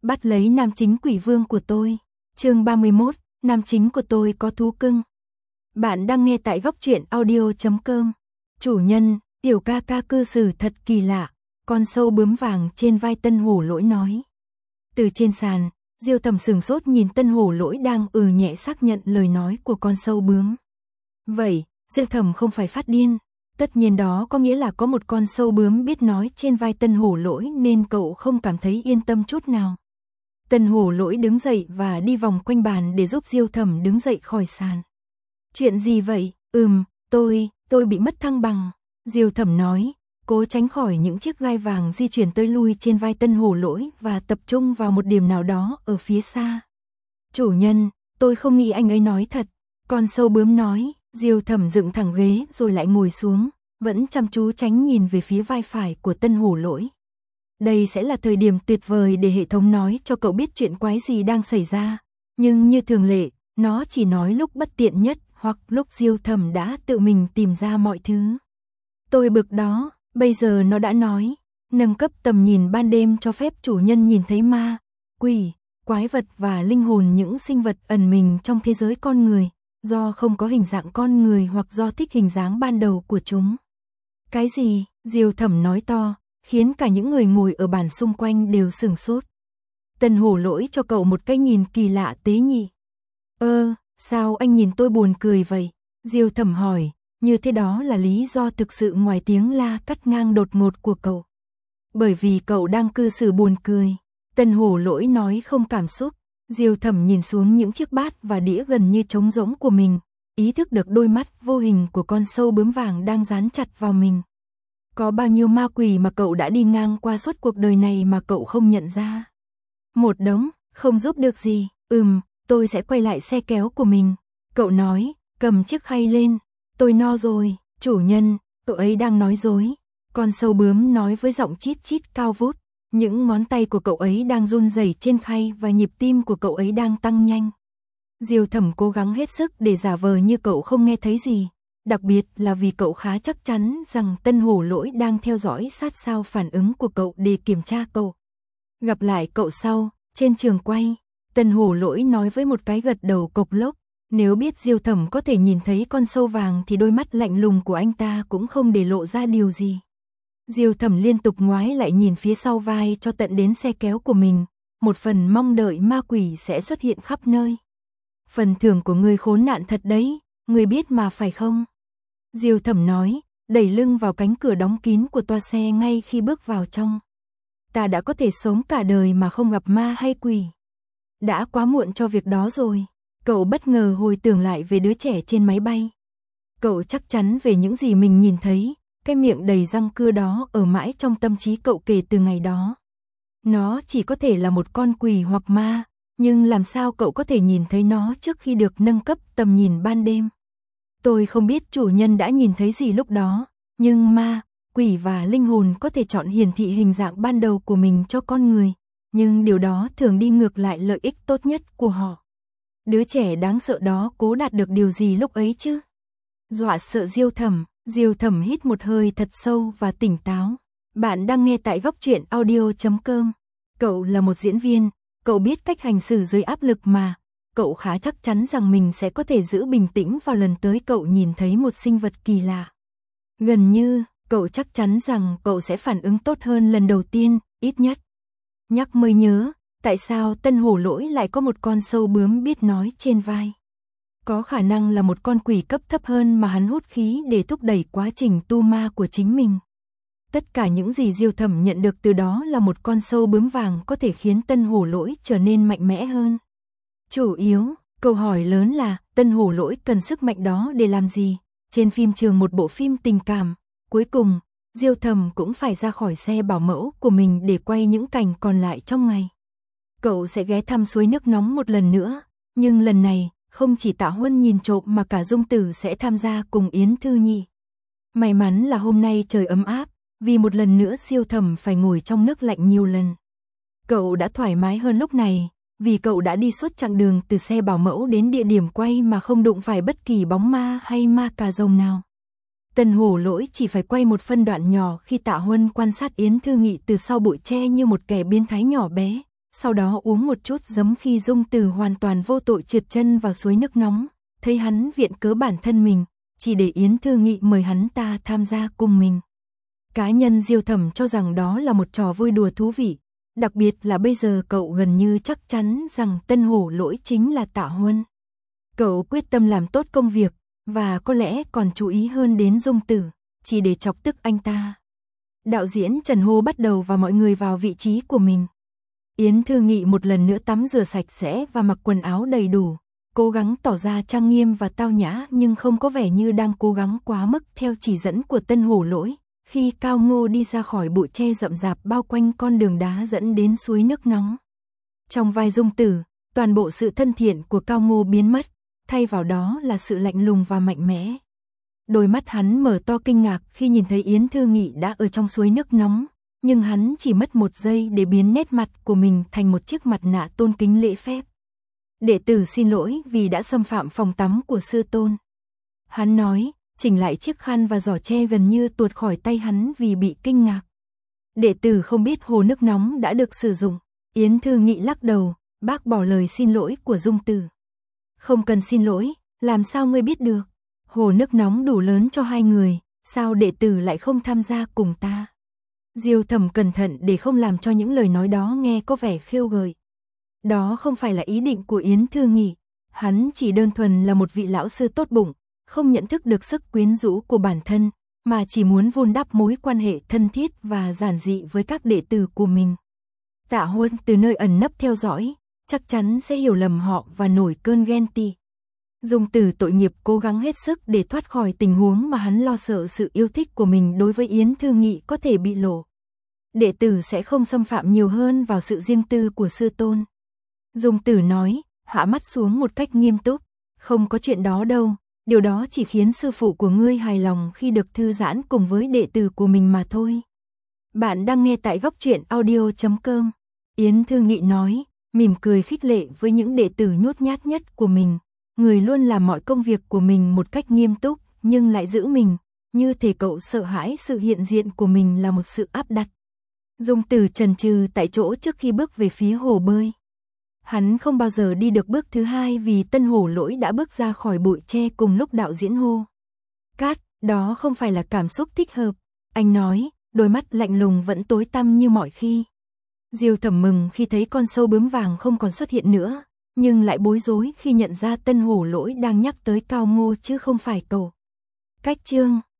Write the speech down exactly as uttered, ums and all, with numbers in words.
Bắt lấy nam chính quỷ vương của tôi. Chương ba mươi mốt, nam chính của tôi có thú cưng. Bạn đang nghe tại góc truyện audio chấm com. Chủ nhân, tiểu ca ca cư xử thật kỳ lạ, con sâu bướm vàng trên vai Tân Hổ Lỗi nói. Từ trên sàn, Diêu Thẩm sừng sốt nhìn Tân Hổ Lỗi đang ừ nhẹ xác nhận lời nói của con sâu bướm. Vậy, Diêu Thẩm không phải phát điên. Tất nhiên đó có nghĩa là có một con sâu bướm biết nói trên vai Tân Hổ Lỗi nên cậu không cảm thấy yên tâm chút nào. Tân Hổ Lỗi đứng dậy và đi vòng quanh bàn để giúp Diêu Thẩm đứng dậy khỏi sàn. Chuyện gì vậy? Ừm, tôi, tôi bị mất thăng bằng. Diêu Thẩm nói, cố tránh khỏi những chiếc gai vàng di chuyển tới lui trên vai Tân Hổ Lỗi và tập trung vào một điểm nào đó ở phía xa. Chủ nhân, tôi không nghĩ anh ấy nói thật. Con sâu bướm nói. Diêu Thẩm dựng thẳng ghế rồi lại ngồi xuống, vẫn chăm chú tránh nhìn về phía vai phải của Tân Hổ Lỗi. Đây sẽ là thời điểm tuyệt vời để hệ thống nói cho cậu biết chuyện quái gì đang xảy ra, nhưng như thường lệ, nó chỉ nói lúc bất tiện nhất hoặc lúc Diêu Thẩm đã tự mình tìm ra mọi thứ. Tôi bực đó, bây giờ nó đã nói, nâng cấp tầm nhìn ban đêm cho phép chủ nhân nhìn thấy ma, quỷ, quái vật và linh hồn những sinh vật ẩn mình trong thế giới con người. Do không có hình dạng con người hoặc do thích hình dáng ban đầu của chúng. Cái gì? Diêu Thẩm nói to, khiến cả những người ngồi ở bàn xung quanh đều sửng sốt. Tân Hổ Lỗi cho cậu một cái nhìn kỳ lạ tế nhị. Ơ, sao anh nhìn tôi buồn cười vậy? Diêu Thẩm hỏi, như thế đó là lý do thực sự ngoài tiếng la cắt ngang đột ngột của cậu. Bởi vì cậu đang cư xử buồn cười. Tân Hổ Lỗi nói không cảm xúc. Diêu Thẩm nhìn xuống những chiếc bát và đĩa gần như trống rỗng của mình, ý thức được đôi mắt vô hình của con sâu bướm vàng đang dán chặt vào mình. Có bao nhiêu ma quỷ mà cậu đã đi ngang qua suốt cuộc đời này mà cậu không nhận ra? Một đống, không giúp được gì. Ừm, tôi sẽ quay lại xe kéo của mình. Cậu nói, cầm chiếc khay lên. Tôi no rồi, chủ nhân, cậu ấy đang nói dối. Con sâu bướm nói với giọng chít chít cao vút. Những ngón tay của cậu ấy đang run rẩy trên khay và nhịp tim của cậu ấy đang tăng nhanh. Diêu Thẩm cố gắng hết sức để giả vờ như cậu không nghe thấy gì, đặc biệt là vì cậu khá chắc chắn rằng Tân Hổ Lỗi đang theo dõi sát sao phản ứng của cậu để kiểm tra cậu. Gặp lại cậu sau, trên trường quay, Tân Hổ Lỗi nói với một cái gật đầu cộc lốc, nếu biết Diêu Thẩm có thể nhìn thấy con sâu vàng thì đôi mắt lạnh lùng của anh ta cũng không để lộ ra điều gì. Diêu Thẩm liên tục ngoái lại nhìn phía sau vai cho tận đến xe kéo của mình, một phần mong đợi ma quỷ sẽ xuất hiện khắp nơi. Phần thưởng của người khốn nạn thật đấy, người biết mà phải không? Diêu Thẩm nói, đẩy lưng vào cánh cửa đóng kín của toa xe ngay khi bước vào trong. Ta đã có thể sống cả đời mà không gặp ma hay quỷ. Đã quá muộn cho việc đó rồi. Cậu bất ngờ hồi tưởng lại về đứa trẻ trên máy bay. Cậu chắc chắn về những gì mình nhìn thấy. Cái miệng đầy răng cưa đó ở mãi trong tâm trí cậu kể từ ngày đó. Nó chỉ có thể là một con quỷ hoặc ma, nhưng làm sao cậu có thể nhìn thấy nó trước khi được nâng cấp tầm nhìn ban đêm? Tôi không biết chủ nhân đã nhìn thấy gì lúc đó, nhưng ma, quỷ và linh hồn có thể chọn hiển thị hình dạng ban đầu của mình cho con người, nhưng điều đó thường đi ngược lại lợi ích tốt nhất của họ. Đứa trẻ đáng sợ đó cố đạt được điều gì lúc ấy chứ? Dọa sợ Diêu Thẩm. Diêu Thẩm hít một hơi thật sâu và tỉnh táo. Bạn đang nghe tại góc truyện audio chấm com. Cậu là một diễn viên, cậu biết cách hành xử dưới áp lực mà. Cậu khá chắc chắn rằng mình sẽ có thể giữ bình tĩnh vào lần tới cậu nhìn thấy một sinh vật kỳ lạ. Gần như, cậu chắc chắn rằng cậu sẽ phản ứng tốt hơn lần đầu tiên, ít nhất. Nhắc mới nhớ, tại sao Tân Hổ Lỗi lại có một con sâu bướm biết nói trên vai? Có khả năng là một con quỷ cấp thấp hơn mà hắn hút khí để thúc đẩy quá trình tu ma của chính mình. Tất cả những gì Diêu Thẩm nhận được từ đó là một con sâu bướm vàng có thể khiến Tân Hổ Lỗi trở nên mạnh mẽ hơn. Chủ yếu, câu hỏi lớn là Tân Hổ Lỗi cần sức mạnh đó để làm gì? Trên phim trường một bộ phim tình cảm, cuối cùng, Diêu Thẩm cũng phải ra khỏi xe bảo mẫu của mình để quay những cảnh còn lại trong ngày. Cậu sẽ ghé thăm suối nước nóng một lần nữa, nhưng lần này, không chỉ Tạ Huân nhìn trộm mà cả Dung Tử sẽ tham gia cùng Yến Thư Nhi. May mắn là hôm nay trời ấm áp, vì một lần nữa Diêu Thẩm phải ngồi trong nước lạnh nhiều lần. Cậu đã thoải mái hơn lúc này, vì cậu đã đi suốt chặng đường từ xe bảo mẫu đến địa điểm quay mà không đụng phải bất kỳ bóng ma hay ma cà rồng nào. Tân Hổ Lỗi chỉ phải quay một phân đoạn nhỏ khi Tạ Huân quan sát Yến Thư Nghị từ sau bụi tre như một kẻ biến thái nhỏ bé, sau đó uống một chút giấm khi Dung Tử hoàn toàn vô tội trượt chân vào suối nước nóng, thấy hắn viện cớ bản thân mình, chỉ để Yến Thư Nghị mời hắn ta tham gia cùng mình. Cá nhân Diêu Thẩm cho rằng đó là một trò vui đùa thú vị, đặc biệt là bây giờ cậu gần như chắc chắn rằng tân hổ lỗi chính là Tạ Huân. Cậu quyết tâm làm tốt công việc, và có lẽ còn chú ý hơn đến Dung Tử, chỉ để chọc tức anh ta. Đạo diễn Trần Hô bắt đầu và mọi người vào vị trí của mình. Yến Thư Nghị một lần nữa tắm rửa sạch sẽ và mặc quần áo đầy đủ, cố gắng tỏ ra trang nghiêm và tao nhã nhưng không có vẻ như đang cố gắng quá mức theo chỉ dẫn của tân hổ lỗi. Khi Cao Ngô đi ra khỏi bụi tre rậm rạp bao quanh con đường đá dẫn đến suối nước nóng. Trong vai Dung Tử, toàn bộ sự thân thiện của Cao Ngô biến mất, thay vào đó là sự lạnh lùng và mạnh mẽ. Đôi mắt hắn mở to kinh ngạc khi nhìn thấy Yến Thư Nghị đã ở trong suối nước nóng, nhưng hắn chỉ mất một giây để biến nét mặt của mình thành một chiếc mặt nạ tôn kính lễ phép. Đệ tử xin lỗi vì đã xâm phạm phòng tắm của sư tôn. Hắn nói, chỉnh lại chiếc khăn và giỏ tre gần như tuột khỏi tay hắn vì bị kinh ngạc. Đệ tử không biết hồ nước nóng đã được sử dụng. Yến Thư Nghị lắc đầu, bác bỏ lời xin lỗi của Dung Tử. Không cần xin lỗi, làm sao ngươi biết được? Hồ nước nóng đủ lớn cho hai người, sao đệ tử lại không tham gia cùng ta? Diêu Thẩm cẩn thận để không làm cho những lời nói đó nghe có vẻ khiêu gợi. Đó không phải là ý định của Yến Thư Nghị, hắn chỉ đơn thuần là một vị lão sư tốt bụng, không nhận thức được sức quyến rũ của bản thân, mà chỉ muốn vun đắp mối quan hệ thân thiết và giản dị với các đệ tử của mình. Tạ Huân từ nơi ẩn nấp theo dõi, chắc chắn sẽ hiểu lầm họ và nổi cơn ghen tị. Dung Tử tội nghiệp cố gắng hết sức để thoát khỏi tình huống mà hắn lo sợ sự yêu thích của mình đối với Yến Thư Nghị có thể bị lộ. Đệ tử sẽ không xâm phạm nhiều hơn vào sự riêng tư của sư tôn. Dung Tử nói, hạ mắt xuống một cách nghiêm túc, không có chuyện đó đâu, điều đó chỉ khiến sư phụ của ngươi hài lòng khi được thư giãn cùng với đệ tử của mình mà thôi. Bạn đang nghe tại góc truyện audio chấm com. Yến Thư Nghị nói, mỉm cười khích lệ với những đệ tử nhút nhát nhất của mình. Người luôn làm mọi công việc của mình một cách nghiêm túc, nhưng lại giữ mình, như thể cậu sợ hãi sự hiện diện của mình là một sự áp đặt. Dung Tử chần chừ tại chỗ trước khi bước về phía hồ bơi. Hắn không bao giờ đi được bước thứ hai vì tân hổ lỗi đã bước ra khỏi bụi tre cùng lúc đạo diễn hô. Cát, đó không phải là cảm xúc thích hợp, anh nói, đôi mắt lạnh lùng vẫn tối tăm như mọi khi. Diêu Thẩm mừng khi thấy con sâu bướm vàng không còn xuất hiện nữa, nhưng lại bối rối khi nhận ra tân hổ lỗi đang nhắc tới Cao Ngô chứ không phải cậu. Cách chương